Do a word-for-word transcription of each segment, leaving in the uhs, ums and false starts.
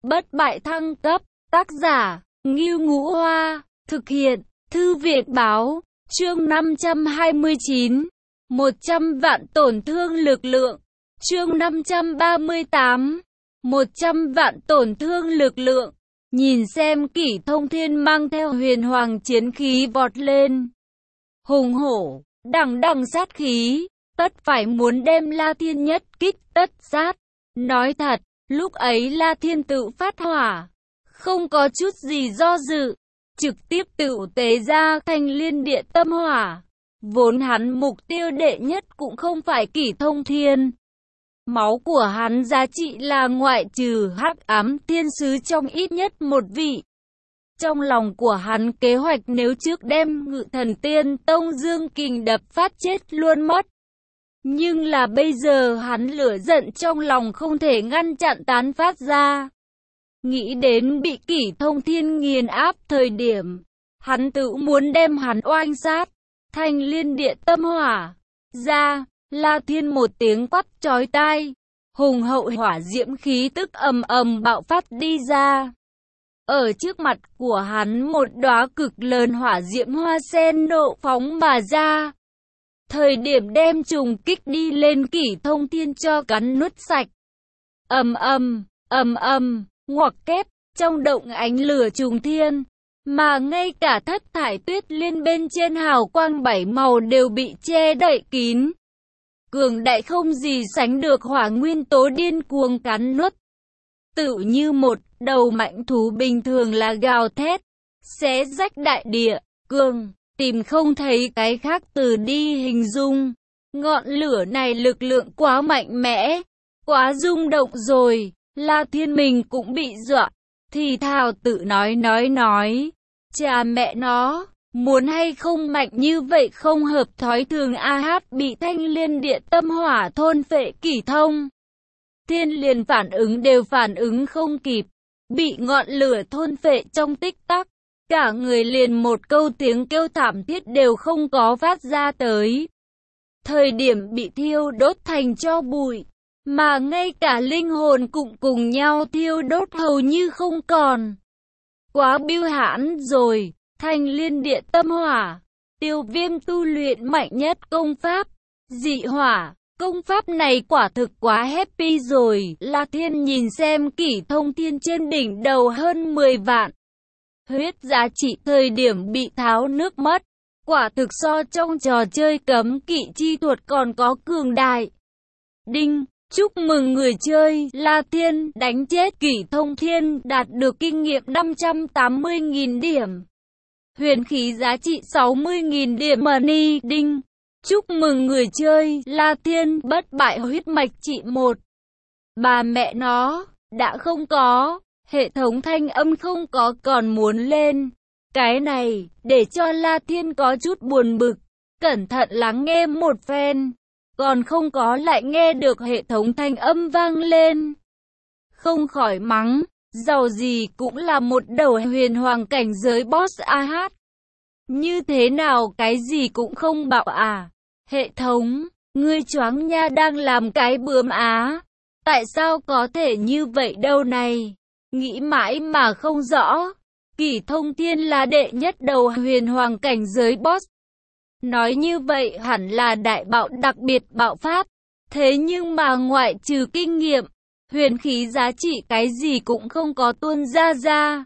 bất bại thăng cấp, tác giả, Ngưu Ngũ Hoa, thực hiện, Thư viện Báo, chương năm trăm hai mươi chín, một trăm vạn tổn thương lực lượng, chương năm trăm ba mươi tám, một trăm vạn tổn thương lực lượng, nhìn xem Kỷ Thông Thiên mang theo huyền hoàng chiến khí vọt lên. Hùng hổ, đằng đằng sát khí, tất phải muốn đem La Thiên nhất kích tất sát. Nói thật, lúc ấy La Thiên tự phát hỏa, không có chút gì do dự, trực tiếp tự tế ra Thanh Liên Địa Tâm Hỏa. Vốn hắn mục tiêu đệ nhất cũng không phải Kỷ Thông Thiên. Máu của hắn giá trị là ngoại trừ Hắc Ám Thiên Sứ trong ít nhất một vị. Trong lòng của hắn kế hoạch nếu trước đem Ngự Thần Tiên Tông Dương Kình đập phát chết luôn mất. Nhưng là bây giờ hắn lửa giận trong lòng không thể ngăn chặn tán phát ra. Nghĩ đến bị Kỷ Thông Thiên nghiền áp thời điểm, hắn tự muốn đem hắn oanh sát. Thanh Liên Địa Tâm Hỏa ra, La Thiên một tiếng quát chói tai, hùng hậu hỏa diễm khí tức ầm ầm bạo phát đi ra. Ở trước mặt của hắn một đóa cực lớn hỏa diễm hoa sen nộ phóng mà ra. Thời điểm đem trùng kích đi lên Kỷ Thông Thiên cho cắn nuốt sạch. Ầm ầm, ầm ầm, ngoặc kép, trong động ánh lửa trùng thiên, mà ngay cả thất thải tuyết liên bên trên hào quang bảy màu đều bị che đậy kín. Cường đại không gì sánh được hỏa nguyên tố điên cuồng cắn nuốt. Tự như một đầu mãnh thú bình thường là gào thét, xé rách đại địa, cường, tìm không thấy cái khác từ đi hình dung. Ngọn lửa này lực lượng quá mạnh mẽ, quá rung động rồi, La Thiên mình cũng bị dọa, thì thào tự nói nói nói, cha mẹ nó, muốn hay không mạnh như vậy không hợp thói thường. A Hát bị Thanh Liên Địa Tâm Hỏa thôn phệ. Kỷ Thông Thiên liền phản ứng đều phản ứng không kịp, bị ngọn lửa thôn phệ trong tích tắc, cả người liền một câu tiếng kêu thảm thiết đều không có phát ra tới. Thời điểm bị thiêu đốt thành tro bụi, mà ngay cả linh hồn cũng cùng nhau thiêu đốt hầu như không còn. Quá biêu hãn rồi. Thanh Liên Địa Tâm Hỏa, Tiêu Viêm tu luyện mạnh nhất công pháp, dị hỏa, công pháp này quả thực quá happy rồi. La Thiên nhìn xem Kỷ Thông Thiên trên đỉnh đầu hơn mười vạn. Huyết giá trị thời điểm bị tháo nước mất, quả thực so trong trò chơi cấm kỵ chi thuật còn có cường đại. Đinh, chúc mừng người chơi La Thiên đánh chết Kỷ Thông Thiên đạt được kinh nghiệm năm trăm tám mươi nghìn điểm. Huyền khí giá trị sáu mươi nghìn điểm money. Đinh, chúc mừng người chơi La Thiên bất bại huyết mạch trị một. Bà mẹ nó, đã không có, hệ thống thanh âm không có còn muốn lên. Cái này, để cho La Thiên có chút buồn bực, cẩn thận lắng nghe một phen, còn không có lại nghe được hệ thống thanh âm vang lên. Không khỏi mắng, giàu gì cũng là một đầu huyền hoàng cảnh giới boss A Hát. Như thế nào cái gì cũng không bảo à? Hệ thống, ngươi choáng nha đang làm cái bướm á? Tại sao có thể như vậy đâu này? Nghĩ mãi mà không rõ. Kỷ Thông Thiên là đệ nhất đầu huyền hoàng cảnh giới boss. Nói như vậy hẳn là đại bạo đặc biệt bạo phát. Thế nhưng mà ngoại trừ kinh nghiệm, huyền khí giá trị cái gì cũng không có tuôn ra ra.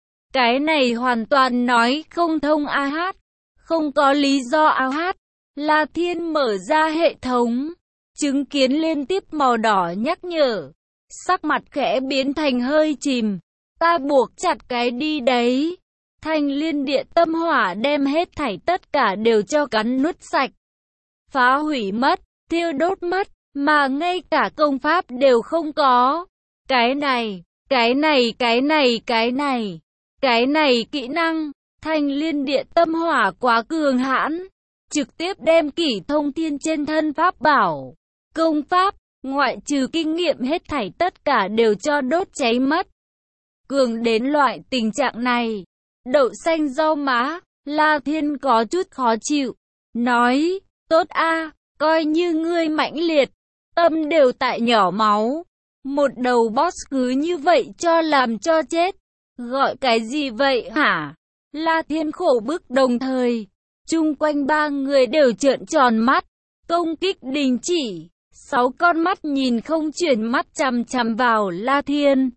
Cái này hoàn toàn nói không thông A Hát. Không có lý do A Hát. La Thiên mở ra hệ thống, chứng kiến liên tiếp màu đỏ nhắc nhở. Sắc mặt khẽ biến thành hơi chìm. Ta buộc chặt cái đi đấy. Thanh Liên Địa Tâm Hỏa đem hết thảy tất cả đều cho cắn nuốt sạch. Phá hủy mất, thiêu đốt mất, mà ngay cả công pháp đều không có. Cái này, cái này, cái này, cái này, cái này kỹ năng, Thanh Liên Địa Tâm Hỏa quá cường hãn. Trực tiếp đem Kỷ Thông Thiên trên thân pháp bảo, công pháp, ngoại trừ kinh nghiệm hết thảy tất cả đều cho đốt cháy mất. Cường đến loại tình trạng này, đậu xanh rau má, La Thiên có chút khó chịu, nói, tốt a, coi như ngươi mãnh liệt, tâm đều tại nhỏ máu, Một đầu boss cứ như vậy cho làm cho chết. Gọi cái gì vậy hả? La Thiên khổ bức, đồng thời chung quanh ba người đều trợn tròn mắt. Công kích đình chỉ. Sáu con mắt nhìn không chuyển mắt chằm chằm vào La Thiên.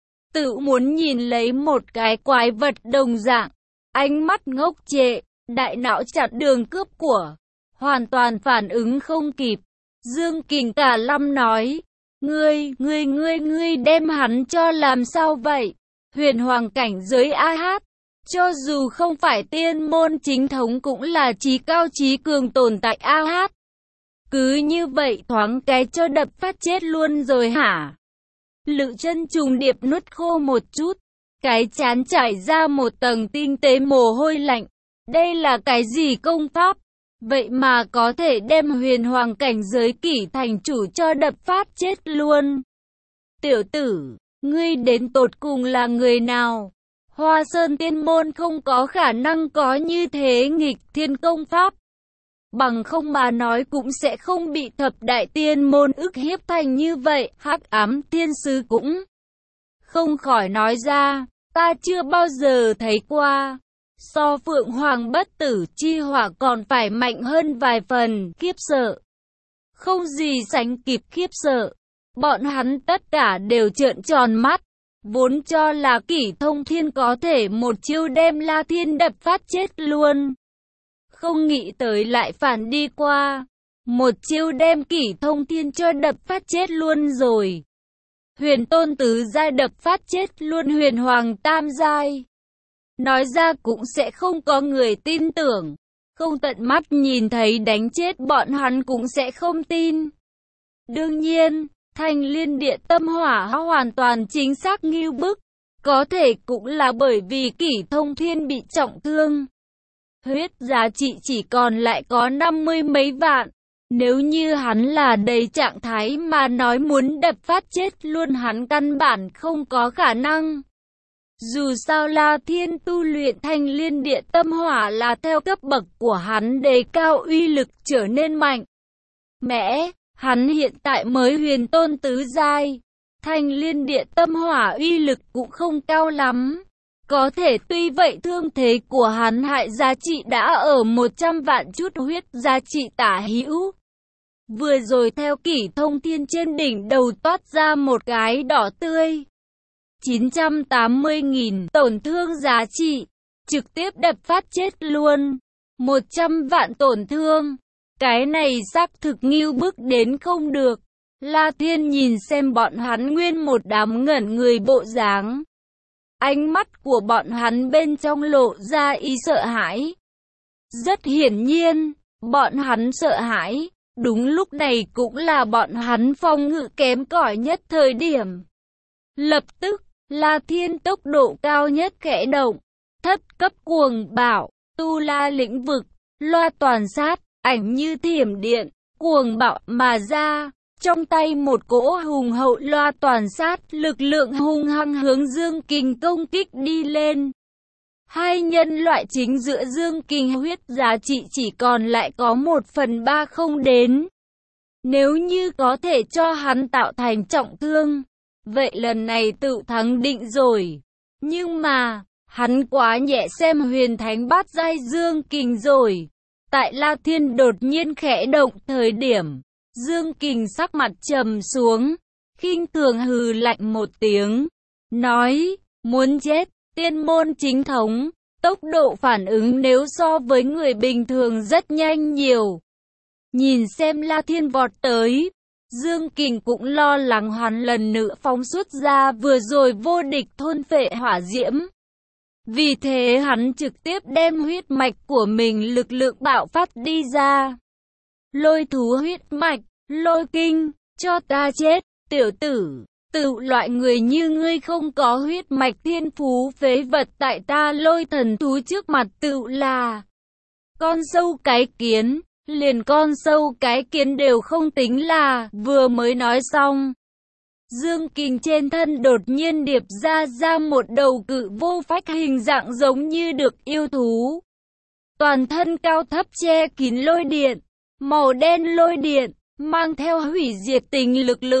Tự muốn nhìn lấy một cái quái vật đồng dạng. Ánh mắt ngốc trệ, đại não chặn đường cướp của. Hoàn toàn phản ứng không kịp. Dương Kình cả lâm nói. Ngươi, ngươi, ngươi, ngươi đem hắn cho làm sao vậy? Huyền hoàng cảnh giới a hát. Cho dù không phải tiên môn chính thống cũng là trí cao trí cường tồn tại a hát. Cứ như vậy thoáng cái cho đập phát chết luôn rồi hả? Lự chân trùng điệp nuốt khô một chút. Cái chán trải ra một tầng tinh tế mồ hôi lạnh. Đây là cái gì công pháp? Vậy mà có thể đem huyền hoàng cảnh giới kỷ thành chủ cho đập phát chết luôn. Tiểu tử, ngươi đến tột cùng là người nào? Hoa Sơn tiên môn không có khả năng có như thế nghịch thiên công pháp. Bằng không mà nói cũng sẽ không bị thập đại tiên môn ức hiếp thành như vậy. Hắc ám thiên sứ cũng không khỏi nói ra, ta chưa bao giờ thấy qua. So Phượng Hoàng bất tử chi hỏa còn phải mạnh hơn vài phần, khiếp sợ. Không gì sánh kịp khiếp sợ. Bọn hắn tất cả đều trợn tròn mắt. Vốn cho là Kỷ Thông Thiên có thể một chiêu đem La Thiên đập phát chết luôn. Không nghĩ tới lại phản đi qua. Một chiêu đem Kỷ Thông Thiên cho đập phát chết luôn rồi. Huyền Tôn tứ giai đập phát chết luôn huyền hoàng tam giai. Nói ra cũng sẽ không có người tin tưởng. Không tận mắt nhìn thấy đánh chết bọn hắn cũng sẽ không tin. Đương nhiên, Thanh Liên Địa Tâm Hỏa hoàn toàn chính xác ngưu bức. Có thể cũng là bởi vì Kỷ Thông Thiên bị trọng thương. Huyết giá trị chỉ còn lại có năm mươi mấy vạn. Nếu như hắn là đầy trạng thái mà nói muốn đập phát chết luôn hắn căn bản không có khả năng. Dù sao La Thiên tu luyện Thanh Liên Địa Tâm Hỏa là theo cấp bậc của hắn đề cao uy lực trở nên mạnh mẽ. Hắn hiện tại mới huyền tôn tứ giai. Thanh Liên Địa Tâm Hỏa uy lực cũng không cao lắm. Có thể tuy vậy thương thế của hắn hại giá trị đã ở một trăm vạn chút huyết giá trị tả hữu. Vừa rồi theo Kỷ Thông Thiên trên đỉnh đầu toát ra một cái đỏ tươi. chín trăm tám mươi nghìn tổn thương giá trị. Trực tiếp đập phát chết luôn. một trăm vạn tổn thương. Cái này xác thực ngưu bức đến không được. La Thiên nhìn xem bọn hắn nguyên một đám ngẩn người bộ dáng. Ánh mắt của bọn hắn bên trong lộ ra ý sợ hãi. Rất hiển nhiên, bọn hắn sợ hãi. Đúng lúc này cũng là bọn hắn phòng ngự kém cỏi nhất thời điểm. Lập tức, La Thiên tốc độ cao nhất khẽ động. Thất cấp cuồng bạo, tu la lĩnh vực, loa toàn sát, ảnh như thiểm điện, cuồng bạo mà ra. Trong tay một cỗ hùng hậu loa toàn sát, lực lượng hung hăng hướng Dương Kình công kích đi lên. Hai nhân loại chính giữa Dương Kình huyết giá trị chỉ còn lại có một phần ba không đến. Nếu như có thể cho hắn tạo thành trọng thương, vậy lần này tự thắng định rồi. Nhưng mà, hắn quá nhẹ xem huyền thánh bát giai Dương Kình rồi. Tại La Thiên đột nhiên khẽ động thời điểm, Dương Kình sắc mặt trầm xuống, khinh thường hừ lạnh một tiếng, nói, muốn chết, tiên môn chính thống, tốc độ phản ứng nếu so với người bình thường rất nhanh nhiều. Nhìn xem La Thiên vọt tới, Dương Kình cũng lo lắng hắn lần nữa phóng xuất ra vừa rồi vô địch thôn phệ hỏa diễm. Vì thế hắn trực tiếp đem huyết mạch của mình lực lượng bạo phát đi ra. Lôi thú huyết mạch, lôi kinh, cho ta chết, tiểu tử, tự loại người như ngươi không có huyết mạch thiên phú phế vật tại ta lôi thần thú trước mặt tự là con sâu cái kiến, liền con sâu cái kiến đều không tính là, vừa mới nói xong. Dương Kình trên thân đột nhiên điệp ra ra một đầu cự vô phách hình dạng giống như được yêu thú. Toàn thân cao thấp che kín lôi điện, màu đen lôi điện, mang theo hủy diệt tình lực lượng.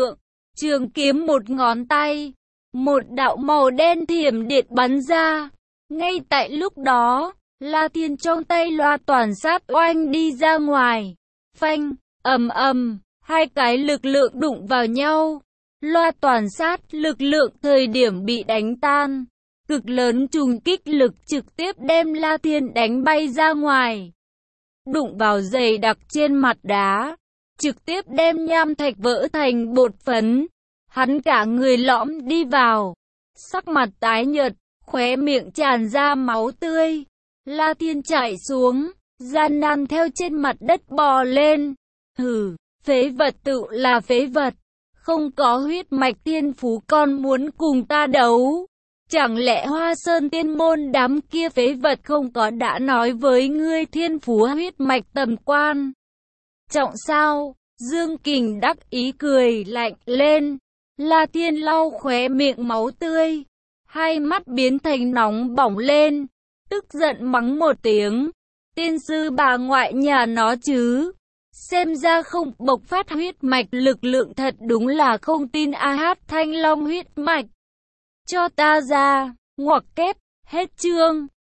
trường kiếm một ngón tay, một đạo màu đen thiểm điện bắn ra. Ngay tại lúc đó, La Thiên trong tay loa toàn sát oanh đi ra ngoài. Phanh, ầm ầm, hai cái lực lượng đụng vào nhau. Loa toàn sát lực lượng thời điểm bị đánh tan. Cực lớn trùng kích lực trực tiếp đem La Thiên đánh bay ra ngoài. Đụng vào dày đặc trên mặt đá, trực tiếp đem nham thạch vỡ thành bột phấn. Hắn cả người lõm đi vào, sắc mặt tái nhợt, khóe miệng tràn ra máu tươi. La Thiên chạy xuống, gian nan theo trên mặt đất bò lên. Hừ, phế vật tự là phế vật, không có huyết mạch thiên phú còn muốn cùng ta đấu. Chẳng lẽ Hoa Sơn Tiên môn đám kia phế vật không có đã nói với ngươi thiên phú huyết mạch tầm quan trọng sao? Dương Kình đắc ý cười lạnh lên. La Thiên lau khóe miệng máu tươi, hai mắt biến thành nóng bỏng lên, tức giận mắng một tiếng. Tiên sư bà ngoại nhà nó chứ, xem ra không bộc phát huyết mạch lực lượng thật đúng là không tin. A Hát Thanh Long huyết mạch, cho ta ra, ngoặc kép, hết chương.